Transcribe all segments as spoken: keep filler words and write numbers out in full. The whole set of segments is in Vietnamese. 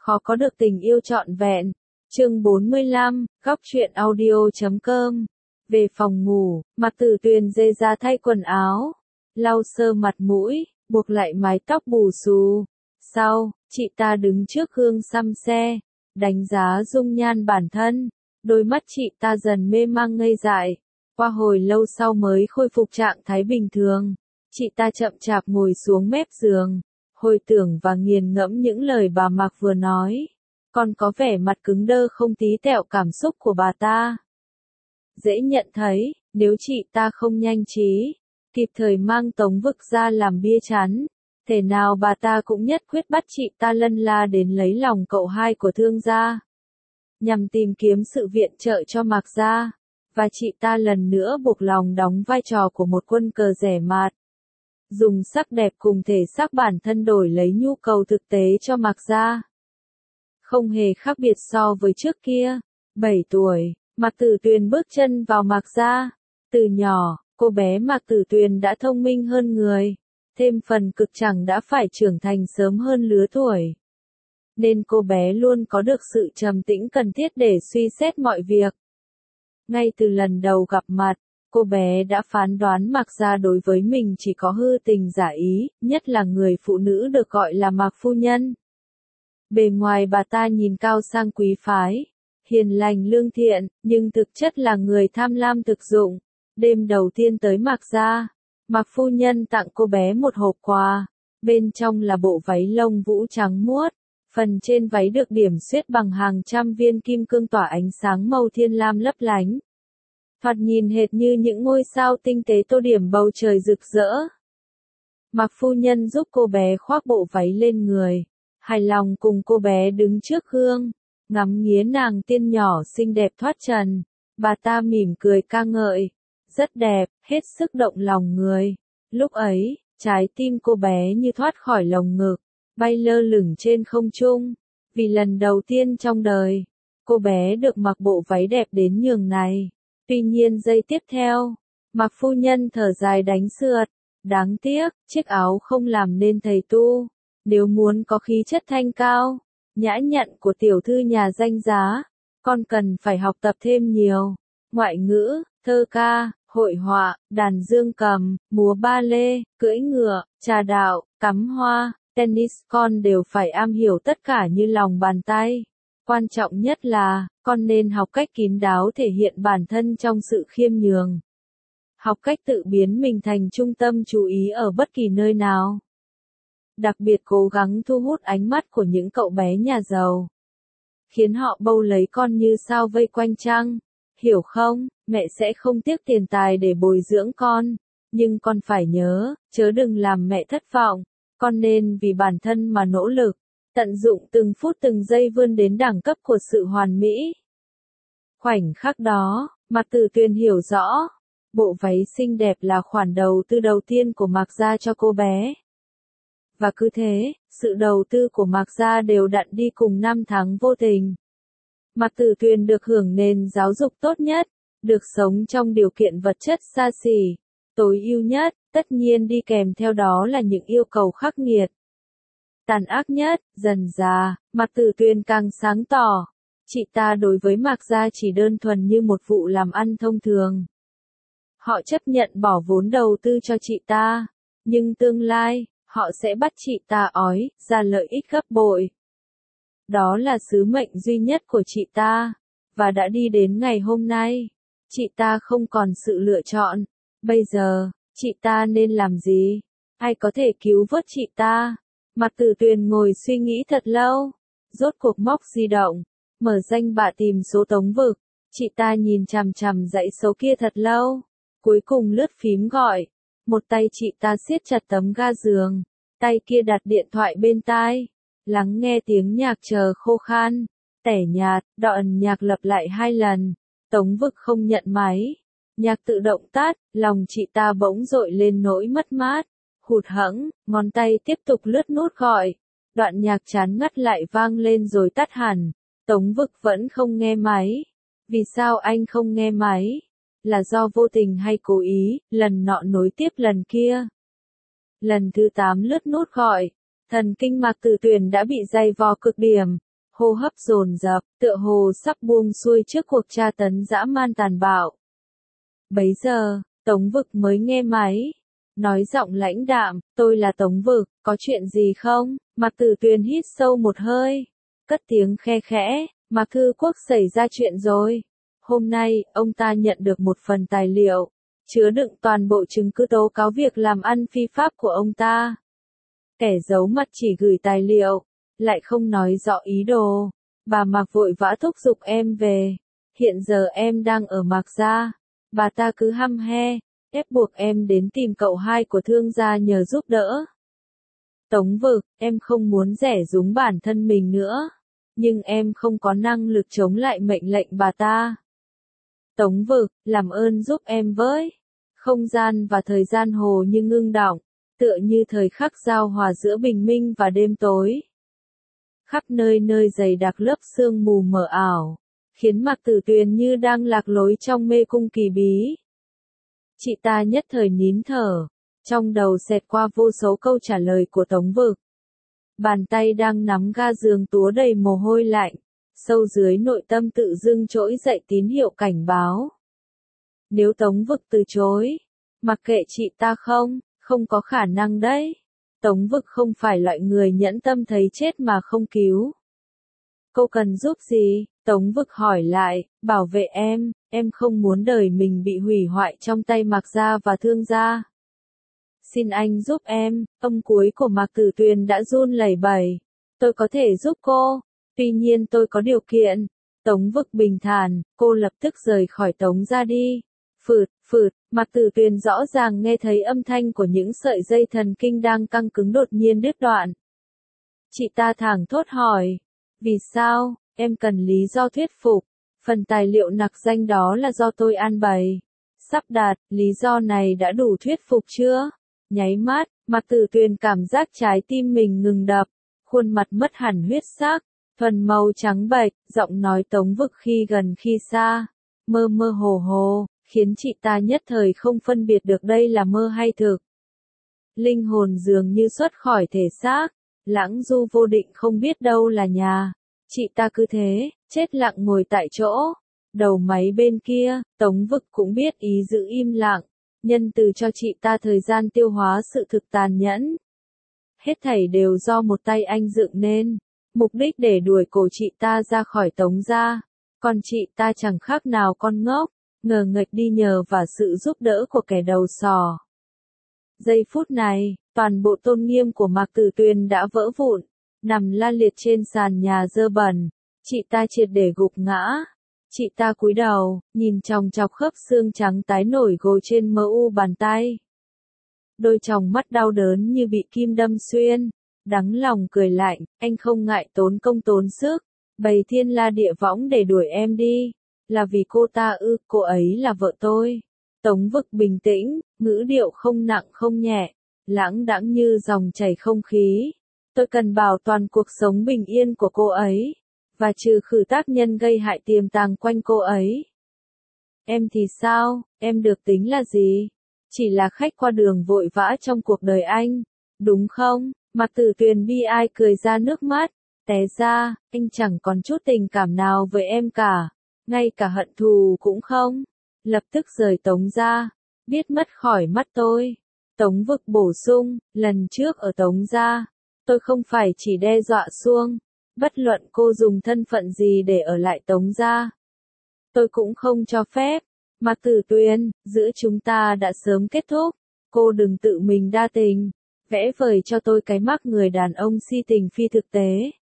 khó có được tình yêu trọn vẹn. Chương bốn mươi lăm, góc truyện audio chấm com. Về phòng ngủ, Mạc Tử Tuyền dê ra thay quần áo, lau sơ mặt mũi, buộc lại mái tóc bù xù. Sau, chị ta đứng trước gương xăm xe, đánh giá dung nhan bản thân. Đôi mắt chị ta dần mê mang ngây dại. Qua hồi lâu sau mới khôi phục trạng thái bình thường. Chị ta chậm chạp ngồi xuống mép giường, hồi tưởng và nghiền ngẫm những lời bà Mạc vừa nói. Còn có vẻ mặt cứng đơ không tí tẹo cảm xúc của bà ta. Dễ nhận thấy, nếu chị ta không nhanh trí, kịp thời mang Tống Vực ra làm bia chắn, thể nào bà ta cũng nhất quyết bắt chị ta lân la đến lấy lòng cậu hai của Thương gia, nhằm tìm kiếm sự viện trợ cho Mạc gia, và chị ta lần nữa buộc lòng đóng vai trò của một quân cờ rẻ mạt, dùng sắc đẹp cùng thể xác bản thân đổi lấy nhu cầu thực tế cho Mạc gia. Không hề khác biệt so với trước kia. bảy tuổi, Mạc Tử Tuyền bước chân vào Mạc gia. Từ nhỏ, cô bé Mạc Tử Tuyền đã thông minh hơn người, thêm phần cực chẳng đã phải trưởng thành sớm hơn lứa tuổi. Nên cô bé luôn có được sự trầm tĩnh cần thiết để suy xét mọi việc. Ngay từ lần đầu gặp mặt, cô bé đã phán đoán Mạc gia đối với mình chỉ có hư tình giả ý, nhất là người phụ nữ được gọi là Mạc phu nhân. Bề ngoài bà ta nhìn cao sang quý phái, hiền lành lương thiện, nhưng thực chất là người tham lam thực dụng. Đêm đầu tiên tới Mạc gia, Mạc phu nhân tặng cô bé một hộp quà, bên trong là bộ váy lông vũ trắng muốt, phần trên váy được điểm xuyết bằng hàng trăm viên kim cương tỏa ánh sáng màu thiên lam lấp lánh. Thoạt nhìn hệt như những ngôi sao tinh tế tô điểm bầu trời rực rỡ. Mạc phu nhân giúp cô bé khoác bộ váy lên người, hài lòng cùng cô bé đứng trước gương, ngắm nghía nàng tiên nhỏ xinh đẹp thoát trần. Bà ta mỉm cười ca ngợi, rất đẹp, hết sức động lòng người. Lúc ấy, trái tim cô bé như thoát khỏi lồng ngực, bay lơ lửng trên không trung. Vì lần đầu tiên trong đời, cô bé được mặc bộ váy đẹp đến nhường này. Tuy nhiên giây tiếp theo, Mạc phu nhân thở dài đánh sượt. Đáng tiếc, chiếc áo không làm nên thầy tu. Nếu muốn có khí chất thanh cao, nhã nhặn của tiểu thư nhà danh giá, con cần phải học tập thêm nhiều. Ngoại ngữ, thơ ca, hội họa, đàn dương cầm, múa ba lê, cưỡi ngựa, trà đạo, cắm hoa, tennis, con đều phải am hiểu tất cả như lòng bàn tay. Quan trọng nhất là, con nên học cách kín đáo thể hiện bản thân trong sự khiêm nhường. Học cách tự biến mình thành trung tâm chú ý ở bất kỳ nơi nào. Đặc biệt cố gắng thu hút ánh mắt của những cậu bé nhà giàu. Khiến họ bâu lấy con như sao vây quanh trăng. Hiểu không, mẹ sẽ không tiếc tiền tài để bồi dưỡng con. Nhưng con phải nhớ, chớ đừng làm mẹ thất vọng. Con nên vì bản thân mà nỗ lực. Tận dụng từng phút từng giây vươn đến đẳng cấp của sự hoàn mỹ. Khoảnh khắc đó, Mạc Tử Tuyền hiểu rõ. Bộ váy xinh đẹp là khoản đầu tư đầu tiên của Mạc gia cho cô bé. Và cứ thế, sự đầu tư của Mạc gia đều đặn đi cùng năm tháng vô tình. Mạc Tử Tuyền được hưởng nền giáo dục tốt nhất, được sống trong điều kiện vật chất xa xỉ, tối ưu nhất, tất nhiên đi kèm theo đó là những yêu cầu khắc nghiệt. Tàn ác nhất, dần dà, Mạc Tử Tuyền càng sáng tỏ. Chị ta đối với Mạc gia chỉ đơn thuần như một vụ làm ăn thông thường. Họ chấp nhận bỏ vốn đầu tư cho chị ta, nhưng tương lai, họ sẽ bắt chị ta ói ra lợi ích gấp bội. Đó là sứ mệnh duy nhất của chị ta, và đã đi đến ngày hôm nay. Chị ta không còn sự lựa chọn. Bây giờ, chị ta nên làm gì? Ai có thể cứu vớt chị ta? Mạc Tử Tuyền ngồi suy nghĩ thật lâu, rốt cuộc móc di động, mở danh bạ tìm số Tống Vực. Chị ta nhìn chằm chằm dãy số kia thật lâu, cuối cùng lướt phím gọi. Một tay chị ta siết chặt tấm ga giường, tay kia đặt điện thoại bên tai, lắng nghe tiếng nhạc chờ khô khan, tẻ nhạt. Đoạn nhạc lặp lại hai lần. Tống Vực không nhận máy, nhạc tự động tắt. Lòng chị ta bỗng dội lên nỗi mất mát, hụt hẫng. Ngón tay tiếp tục lướt nút gọi. Đoạn nhạc chán ngắt lại vang lên rồi tắt hẳn. Tống Vực vẫn không nghe máy. Vì sao anh không nghe máy? Là do vô tình hay cố ý? Lần nọ nối tiếp lần kia. Lần thứ tám lướt nút gọi, thần kinh Mạc Tử Tuyền đã bị dày vò cực điểm. hô hấp dồn dập, tựa hồ sắp buông xuôi trước cuộc tra tấn dã man tàn bạo. Bấy giờ, Tống Vực mới nghe máy, nói giọng lãnh đạm, tôi là Tống Vực, có chuyện gì không? Mạc Tử Tuyền hít sâu một hơi, cất tiếng khe khẽ, Mạc Thư Quốc xảy ra chuyện rồi. Hôm nay, ông ta nhận được một phần tài liệu, chứa đựng toàn bộ chứng cứ tố cáo việc làm ăn phi pháp của ông ta. Kẻ giấu mặt chỉ gửi tài liệu, lại không nói rõ ý đồ. Bà Mạc vội vã thúc giục em về. Hiện giờ em đang ở Mạc gia. Bà ta cứ hăm he, ép buộc em đến tìm cậu hai của thương gia nhờ giúp đỡ. Tống Vực, em không muốn rẻ rúng bản thân mình nữa. Nhưng em không có năng lực chống lại mệnh lệnh bà ta. Tống Vực, làm ơn giúp em với. Không gian và thời gian hồ như ngưng đọng, tựa như thời khắc giao hòa giữa bình minh và đêm tối. Khắp nơi nơi dày đặc lớp sương mù mờ ảo, khiến Mạc Tử Tuyền như đang lạc lối trong mê cung kỳ bí. Chị ta nhất thời nín thở, trong đầu xẹt qua vô số câu trả lời của Tống Vực. Bàn tay đang nắm ga giường túa đầy mồ hôi lạnh, sâu dưới nội tâm tự dưng trỗi dậy tín hiệu cảnh báo. Nếu Tống Vực từ chối, mặc kệ chị ta không, không có khả năng đấy. Tống Vực không phải loại người nhẫn tâm thấy chết mà không cứu. Cô cần giúp gì? Tống Vực hỏi lại, bảo vệ em, em không muốn đời mình bị hủy hoại trong tay Mạc gia và thương gia. Xin anh giúp em, âm cuối của Mạc Tử Tuyền đã run lẩy bẩy. Tôi có thể giúp cô, tuy nhiên tôi có điều kiện. Tống Vực bình thản, cô lập tức rời khỏi Tống gia đi. Phượt, phượt, Mạc Tử Tuyền rõ ràng nghe thấy âm thanh của những sợi dây thần kinh đang căng cứng đột nhiên đứt đoạn. Chị ta thẳng thốt hỏi, vì sao, em cần lý do thuyết phục, phần tài liệu nặc danh đó là do tôi an bày. Sắp đạt, lý do này đã đủ thuyết phục chưa? Nháy mắt, Mạc Tử Tuyền cảm giác trái tim mình ngừng đập, khuôn mặt mất hẳn huyết sắc, thuần màu trắng bệch, giọng nói Tống Vực khi gần khi xa, mơ mơ hồ hồ, khiến chị ta nhất thời không phân biệt được đây là mơ hay thực. Linh hồn dường như xuất khỏi thể xác, lãng du vô định không biết đâu là nhà. Chị ta cứ thế, chết lặng ngồi tại chỗ. Đầu máy bên kia, Tống Vực cũng biết ý giữ im lặng, nhân từ cho chị ta thời gian tiêu hóa sự thực tàn nhẫn. Hết thảy đều do một tay anh dựng nên, mục đích để đuổi cổ chị ta ra khỏi Tống gia. Còn chị ta chẳng khác nào con ngốc, ngờ nghệch đi nhờ vào sự giúp đỡ của kẻ đầu sò. Giây phút này, toàn bộ tôn nghiêm của Mạc Tử Tuyền đã vỡ vụn, nằm la liệt trên sàn nhà dơ bẩn. Chị ta triệt để gục ngã. Chị ta cúi đầu, nhìn chòng chọc khớp xương trắng tái nổi gồ trên mờ u bàn tay. Đôi tròng mắt đau đớn như bị kim đâm xuyên. Đắng lòng cười lạnh, anh không ngại tốn công tốn sức, bày thiên la địa võng để đuổi em đi. Là vì cô ta ư, cô ấy là vợ tôi. Tống Vực bình tĩnh, ngữ điệu không nặng không nhẹ, lãng đãng như dòng chảy không khí. Tôi cần bảo toàn cuộc sống bình yên của cô ấy, và trừ khử tác nhân gây hại tiềm tàng quanh cô ấy. Em thì sao, em được tính là gì? Chỉ là khách qua đường vội vã trong cuộc đời anh, đúng không? Mạc Tử Tuyền bi ai cười ra nước mắt, té ra, anh chẳng còn chút tình cảm nào với em cả, ngay cả hận thù cũng không. Lập tức rời Tống gia, biết mất khỏi mắt tôi. Tống Vực bổ sung, lần trước ở Tống gia, tôi không phải chỉ đe dọa Xuông, bất luận cô dùng thân phận gì để ở lại Tống gia, tôi cũng không cho phép. Mạc Tử Tuyền, giữa chúng ta đã sớm kết thúc, cô đừng tự mình đa tình, vẽ vời cho tôi cái mác người đàn ông si tình phi thực tế.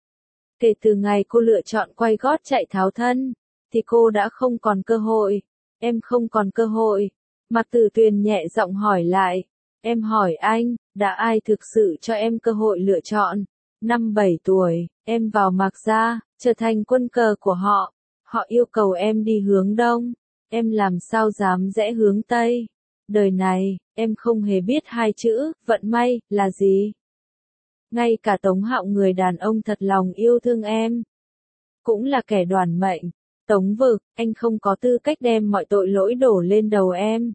Kể từ ngày cô lựa chọn quay gót chạy tháo thân, thì cô đã không còn cơ hội. Em không còn cơ hội. Mạc Tử Tuyền nhẹ giọng hỏi lại. Em hỏi anh, đã ai thực sự cho em cơ hội lựa chọn? Năm bảy tuổi, em vào Mạc gia, trở thành quân cờ của họ. Họ yêu cầu em đi hướng đông. Em làm sao dám rẽ hướng tây? Đời này, em không hề biết hai chữ, vận may, là gì. Ngay cả Tống Hạo người đàn ông thật lòng yêu thương em, cũng là kẻ đoản mệnh. Tống Vực, anh không có tư cách đem mọi tội lỗi đổ lên đầu em.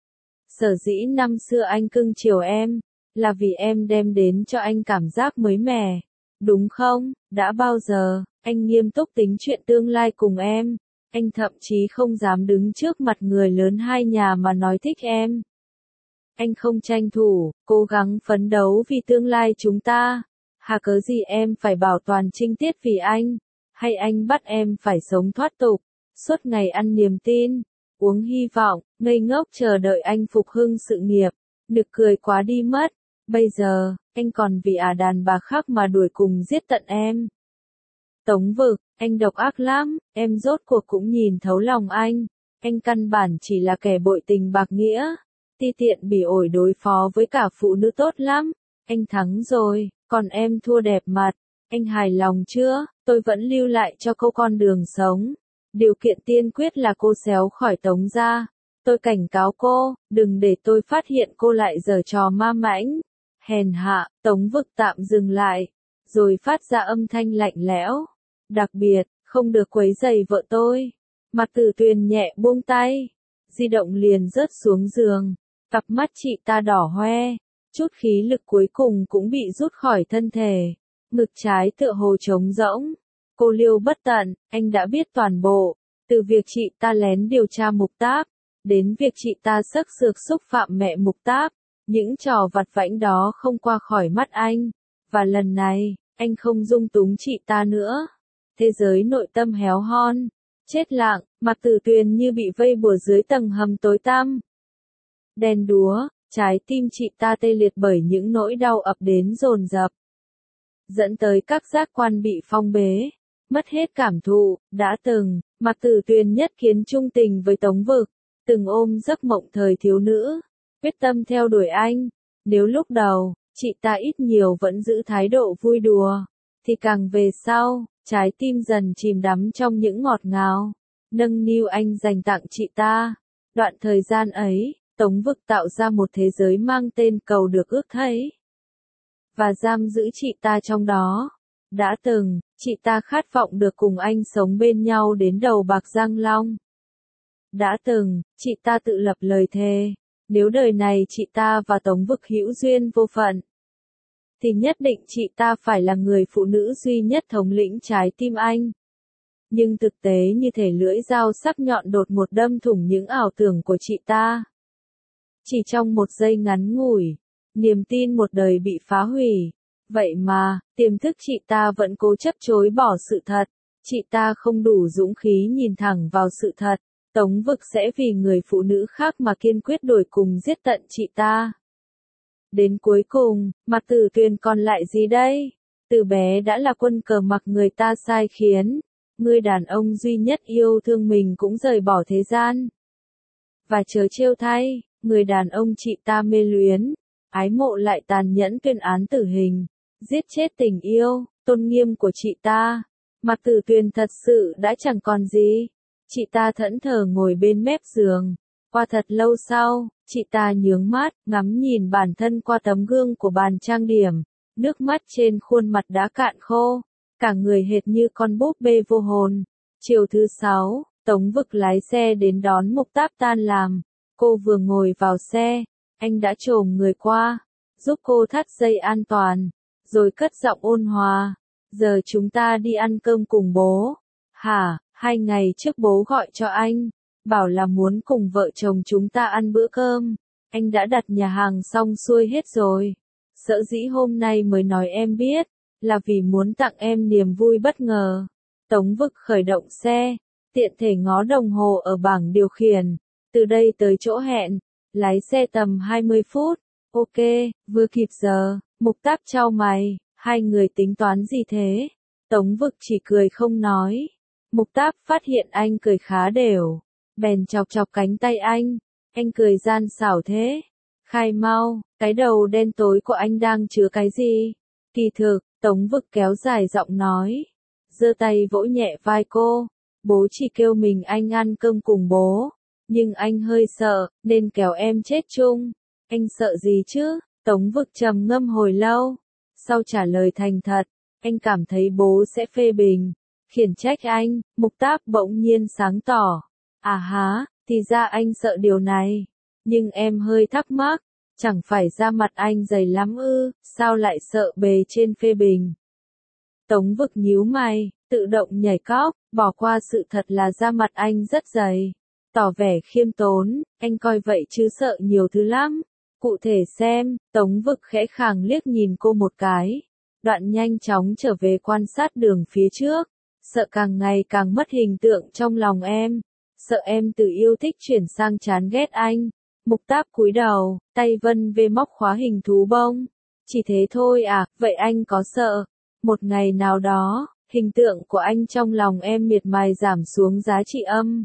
Sở dĩ năm xưa anh cưng chiều em, là vì em đem đến cho anh cảm giác mới mẻ, đúng không? Đã bao giờ, anh nghiêm túc tính chuyện tương lai cùng em? Anh thậm chí không dám đứng trước mặt người lớn hai nhà mà nói thích em. Anh không tranh thủ, cố gắng phấn đấu vì tương lai chúng ta. Hà cớ gì em phải bảo toàn trinh tiết vì anh? Hay anh bắt em phải sống thoát tục, suốt ngày ăn niềm tin, uống hy vọng, ngây ngốc chờ đợi anh phục hưng sự nghiệp? Nực cười quá đi mất. Bây giờ, anh còn vì à đàn bà khác mà đuổi cùng giết tận em. Tống Vực, anh độc ác lắm, em rốt cuộc cũng nhìn thấu lòng anh. Anh căn bản chỉ là kẻ bội tình bạc nghĩa, ti tiện bỉ ổi đối phó với cả phụ nữ tốt lắm. Anh thắng rồi, còn em thua đẹp mặt. Anh hài lòng chưa? Tôi vẫn lưu lại cho cô con đường sống. Điều kiện tiên quyết là cô xéo khỏi Tống gia. Tôi cảnh cáo cô, đừng để tôi phát hiện cô lại giở trò ma mãnh. Hèn hạ, Tống Vực tạm dừng lại, rồi phát ra âm thanh lạnh lẽo. Đặc biệt, không được quấy rầy vợ tôi. Mặt Tử Tuyền nhẹ buông tay, di động liền rớt xuống giường. Cặp mắt chị ta đỏ hoe, chút khí lực cuối cùng cũng bị rút khỏi thân thể. Ngực trái tựa hồ trống rỗng. Cô liêu bất tận, anh đã biết toàn bộ. Từ việc chị ta lén điều tra Mục Táp, đến việc chị ta sắc sược xúc phạm mẹ Mục Táp. Những trò vặt vãnh đó không qua khỏi mắt anh. Và lần này, anh không dung túng chị ta nữa. Thế giới nội tâm héo hon, chết lặng, Mặt Tử Tuyền như bị vây bùa dưới tầng hầm tối tăm. Đen đúa, trái tim chị ta tê liệt bởi những nỗi đau ập đến dồn dập, dẫn tới các giác quan bị phong bế, mất hết cảm thụ. Đã từng, Mặt Tử Tuyền nhất kiến trung tình với Tống Vực, từng ôm giấc mộng thời thiếu nữ, quyết tâm theo đuổi anh. Nếu lúc đầu, chị ta ít nhiều vẫn giữ thái độ vui đùa, thì càng về sau, trái tim dần chìm đắm trong những ngọt ngào, nâng niu anh dành tặng chị ta. Đoạn thời gian ấy, Tống Vực tạo ra một thế giới mang tên cầu được ước thấy, và giam giữ chị ta trong đó. Đã từng, chị ta khát vọng được cùng anh sống bên nhau đến đầu bạc răng long. Đã từng, chị ta tự lập lời thề, nếu đời này chị ta và Tống Vực hữu duyên vô phận, thì nhất định chị ta phải là người phụ nữ duy nhất thống lĩnh trái tim anh. Nhưng thực tế như thể lưỡi dao sắc nhọn đột ngột đâm thủng những ảo tưởng của chị ta. Chỉ trong một giây ngắn ngủi, niềm tin một đời bị phá hủy. Vậy mà, tiềm thức chị ta vẫn cố chấp chối bỏ sự thật. Chị ta không đủ dũng khí nhìn thẳng vào sự thật. Tống Vực sẽ vì người phụ nữ khác mà kiên quyết đuổi cùng giết tận chị ta. Đến cuối cùng, Mặt Tử Tuyền còn lại gì đây? Từ bé đã là quân cờ mặc người ta sai khiến. Người đàn ông duy nhất yêu thương mình cũng rời bỏ thế gian. Và chớ trêu thay, người đàn ông chị ta mê luyến, ái mộ lại tàn nhẫn tuyên án tử hình, giết chết tình yêu, tôn nghiêm của chị ta. Mặt Tử Tuyền thật sự đã chẳng còn gì. Chị ta thẫn thờ ngồi bên mép giường. Qua thật lâu sau, chị ta nhướng mắt, ngắm nhìn bản thân qua tấm gương của bàn trang điểm. Nước mắt trên khuôn mặt đã cạn khô, cả người hệt như con búp bê vô hồn. Chiều thứ sáu, Tống Vực lái xe đến đón Mục Táp tan làm. Cô vừa ngồi vào xe, anh đã chồm người qua, giúp cô thắt dây an toàn, rồi cất giọng ôn hòa. Giờ chúng ta đi ăn cơm cùng bố. Hả? Hai ngày trước bố gọi cho anh, bảo là muốn cùng vợ chồng chúng ta ăn bữa cơm. Anh đã đặt nhà hàng xong xuôi hết rồi. Sợ dĩ hôm nay mới nói em biết, là vì muốn tặng em niềm vui bất ngờ. Tống Vực khởi động xe, tiện thể ngó đồng hồ ở bảng điều khiển. Từ đây tới chỗ hẹn, lái xe tầm hai mươi phút. Ok, vừa kịp giờ. Mục Táp chau mày, hai người tính toán gì thế? Tống Vực chỉ cười không nói. Mục Táp phát hiện anh cười khá đều, bèn chọc chọc cánh tay anh. Anh cười gian xảo thế. Khai mau, cái đầu đen tối của anh đang chứa cái gì? Kỳ thực, Tống Vực kéo dài giọng nói, giơ tay vỗ nhẹ vai cô. Bố chỉ kêu mình anh ăn cơm cùng bố, nhưng anh hơi sợ, nên kéo em chết chung. Anh sợ gì chứ? Tống Vực trầm ngâm hồi lâu, sau trả lời thành thật, anh cảm thấy bố sẽ phê bình, khiển trách anh. Mục Táp bỗng nhiên sáng tỏ. À há, thì ra anh sợ điều này. Nhưng em hơi thắc mắc, chẳng phải da mặt anh dày lắm ư, sao lại sợ bề trên phê bình? Tống Vực nhíu mày, tự động nhảy cóc, bỏ qua sự thật là da mặt anh rất dày. Tỏ vẻ khiêm tốn, anh coi vậy chứ sợ nhiều thứ lắm. Cụ thể xem, Tống Vực khẽ khàng liếc nhìn cô một cái. Đoạn nhanh chóng trở về quan sát đường phía trước. Sợ càng ngày càng mất hình tượng trong lòng em. Sợ em từ yêu thích chuyển sang chán ghét anh. Mục Táp cúi đầu, tay vân về móc khóa hình thú bông. Chỉ thế thôi à, vậy anh có sợ? Một ngày nào đó, hình tượng của anh trong lòng em miệt mài giảm xuống giá trị âm.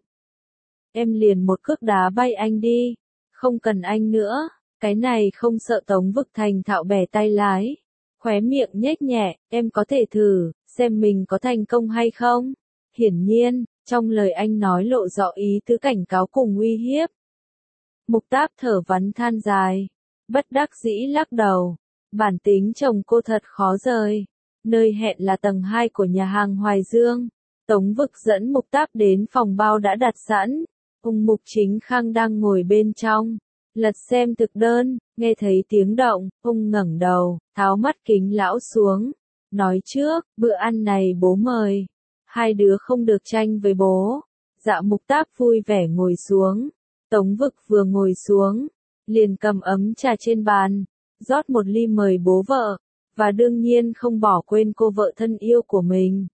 Em liền một cước đá bay anh đi. Không cần anh nữa. Cái này không sợ. Tống Vực thành thạo bẻ tay lái. Khóe miệng nhếch nhẹ, em có thể thử, xem mình có thành công hay không. Hiển nhiên, trong lời anh nói lộ rõ ý tứ cảnh cáo cùng uy hiếp. Mục Táp thở vắn than dài. Bất đắc dĩ lắc đầu. Bản tính chồng cô thật khó rời. Nơi hẹn là tầng hai của nhà hàng Hoài Dương. Tống Vực dẫn Mục Táp đến phòng bao đã đặt sẵn. Ông Mục Chính Khang đang ngồi bên trong. Lật xem thực đơn, nghe thấy tiếng động, ông ngẩng đầu, tháo mắt kính lão xuống. Nói trước, bữa ăn này bố mời. Hai đứa không được tranh với bố. Dạ Mục Táp vui vẻ ngồi xuống. Tống Vực vừa ngồi xuống, liền cầm ấm trà trên bàn, rót một ly mời bố vợ, và đương nhiên không bỏ quên cô vợ thân yêu của mình.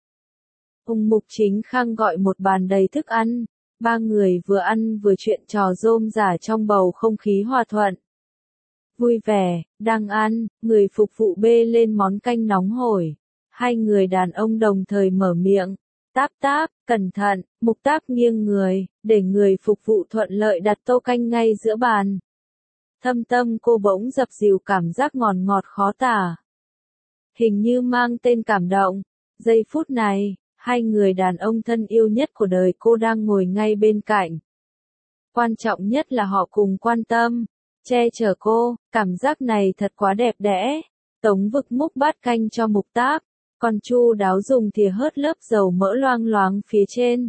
Ông Mục Chính Khang gọi một bàn đầy thức ăn. Ba người vừa ăn vừa chuyện trò rôm rả trong bầu không khí hòa thuận. Vui vẻ, đang ăn, người phục vụ bê lên món canh nóng hổi. Hai người đàn ông đồng thời mở miệng. Táp Táp, cẩn thận. Mục Táp nghiêng người, để người phục vụ thuận lợi đặt tô canh ngay giữa bàn. Thâm tâm cô bỗng dập dìu cảm giác ngọt ngọt khó tả. Hình như mang tên cảm động. Giây phút này, hai người đàn ông thân yêu nhất của đời cô đang ngồi ngay bên cạnh. Quan trọng nhất là họ cùng quan tâm, che chở cô, cảm giác này thật quá đẹp đẽ. Tống Vực múc bát canh cho Mục Táp, còn chu đáo dùng thìa hớt lớp dầu mỡ loang loáng phía trên.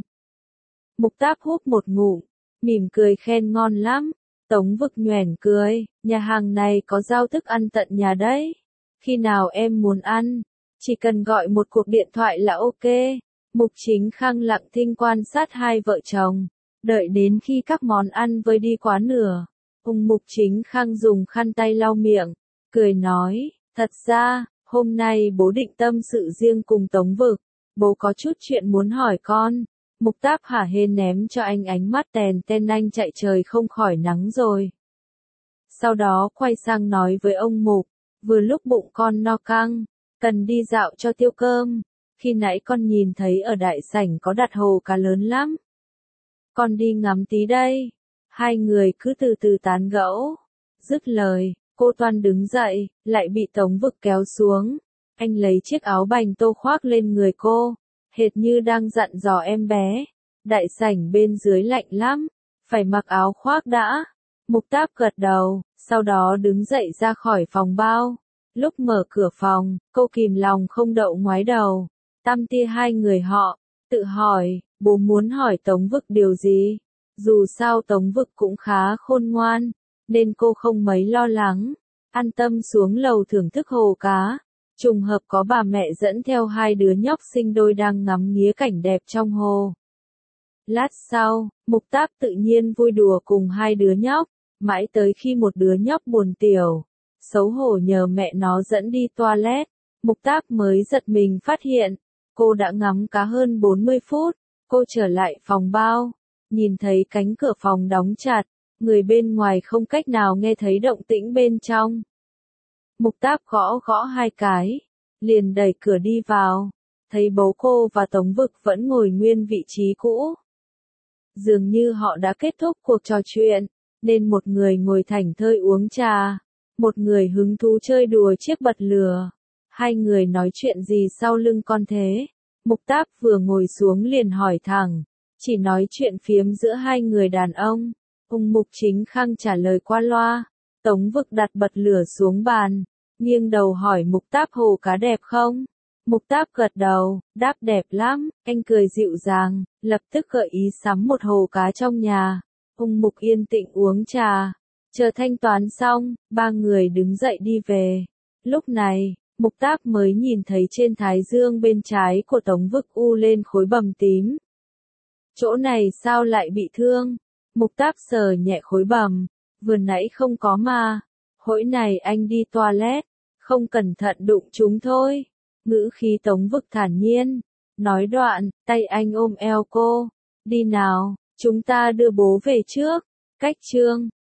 Mục Táp húp một ngụm, mỉm cười khen ngon lắm. Tống Vực nhoẻn cười, nhà hàng này có giao thức ăn tận nhà đấy. Khi nào em muốn ăn, chỉ cần gọi một cuộc điện thoại là ok. Mục Chính Khang lặng thinh quan sát hai vợ chồng, đợi đến khi các món ăn vơi đi quá nửa. Ông Mục Chính Khang dùng khăn tay lau miệng, cười nói, thật ra, hôm nay bố định tâm sự riêng cùng Tống Vực, bố có chút chuyện muốn hỏi con. Mục Táp hả hê ném cho anh ánh mắt tèn ten anh chạy trời không khỏi nắng rồi. Sau đó quay sang nói với ông Mục, vừa lúc bụng con no căng, cần đi dạo cho tiêu cơm. Khi nãy con nhìn thấy ở đại sảnh có đặt hồ cá lớn lắm. Con đi ngắm tí đây. Hai người cứ từ từ tán gẫu. Dứt lời, cô toan đứng dậy, lại bị Tống Vực kéo xuống. Anh lấy chiếc áo bành tô khoác lên người cô, hệt như đang dặn dò em bé. Đại sảnh bên dưới lạnh lắm, phải mặc áo khoác đã. Mục Táp gật đầu, sau đó đứng dậy ra khỏi phòng bao. Lúc mở cửa phòng, cô kìm lòng không đậu ngoái đầu. Tăm tia hai người họ, tự hỏi, bố muốn hỏi Tống Vực điều gì? Dù sao Tống Vực cũng khá khôn ngoan, nên cô không mấy lo lắng. An tâm xuống lầu thưởng thức hồ cá. Trùng hợp có bà mẹ dẫn theo hai đứa nhóc sinh đôi đang ngắm nghía cảnh đẹp trong hồ. Lát sau, Mục Táp tự nhiên vui đùa cùng hai đứa nhóc, mãi tới khi một đứa nhóc buồn tiểu, xấu hổ nhờ mẹ nó dẫn đi toilet, Mục Táp mới giật mình phát hiện, cô đã ngắm cá hơn bốn mươi phút, cô trở lại phòng bao, nhìn thấy cánh cửa phòng đóng chặt, người bên ngoài không cách nào nghe thấy động tĩnh bên trong. Mục Táp gõ gõ hai cái, liền đẩy cửa đi vào, thấy bố cô và Tống Vực vẫn ngồi nguyên vị trí cũ. Dường như họ đã kết thúc cuộc trò chuyện, nên một người ngồi thảnh thơi uống trà, một người hứng thú chơi đùa chiếc bật lửa. Hai người nói chuyện gì sau lưng con thế? Mục Táp vừa ngồi xuống liền hỏi thẳng, chỉ nói chuyện phiếm giữa hai người đàn ông. Ông Mục Chính Khang trả lời qua loa. Tống Vực đặt bật lửa xuống bàn, nghiêng đầu hỏi Mục Táp hồ cá đẹp không? Mục Táp gật đầu, đáp đẹp lắm, anh cười dịu dàng, lập tức gợi ý sắm một hồ cá trong nhà. Ông Mục yên tĩnh uống trà, chờ thanh toán xong, ba người đứng dậy đi về. Lúc này, Mục Tác mới nhìn thấy trên thái dương bên trái của Tống Vực U lên khối bầm tím. Chỗ này sao lại bị thương? Mục Tác sờ nhẹ khối bầm. Vừa nãy không có mà. Hồi này anh đi toilet. Không cẩn thận đụng chúng thôi. Ngữ khí Tống Vực thản nhiên. Nói đoạn, tay anh ôm eo cô. Đi nào, chúng ta đưa bố về trước. Cách chương